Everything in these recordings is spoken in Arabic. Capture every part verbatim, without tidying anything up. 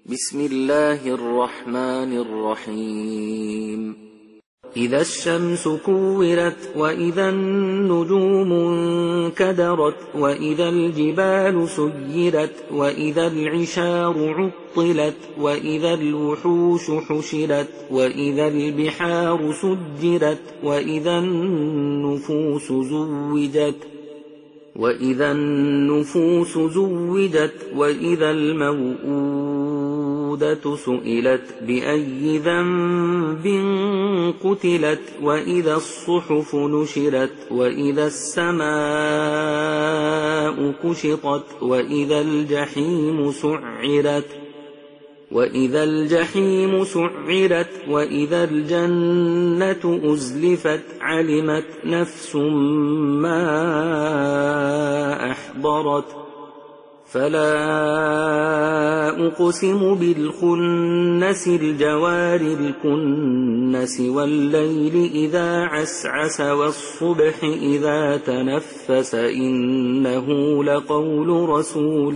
بسم الله الرحمن الرحيم إذا الشمس كورت وإذا النجوم انكدرت وإذا الجبال سيرت وإذا العشار عطلت وإذا الوحوش حشرت وإذا البحار سجرت وإذا النفوس زوجت وإذا النفوس زوجت وإذا الموءودة سئلت بأي ذنب قتلت وإذا الصحف نشرت وإذا السماء كشطت وإذا الجحيم سعرت وإذا الجحيم سعرت وإذا الجنة أزلفت علمت نفس ما أحضرت فلا أقسم بالخنس الجوار الكنس والليل إذا عسعس والصبح إذا تنفس إنه لقول رسول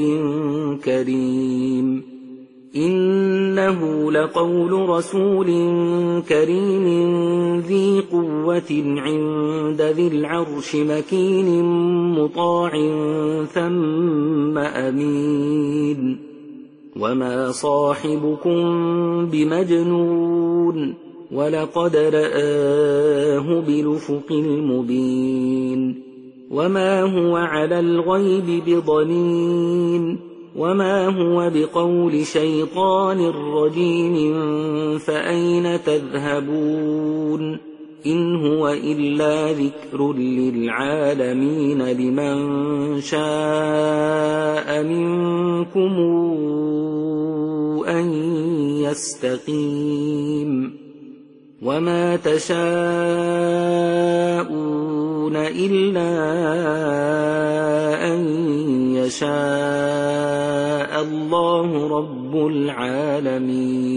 كريم إنه لقول رسول كريم ذي قوة عند ذي العرش مكين مطاع ثم أمين وما صاحبكم بمجنون ولقد رآه بالأفق المبين وما هو على الغيب بضنين وما هو بقول شيطان رجيم فأين تذهبون إن هو إلا ذكر للعالمين لمن شاء منكم أن يستقيم وما تشاءون إلا أن يشاء الله رب العالمين.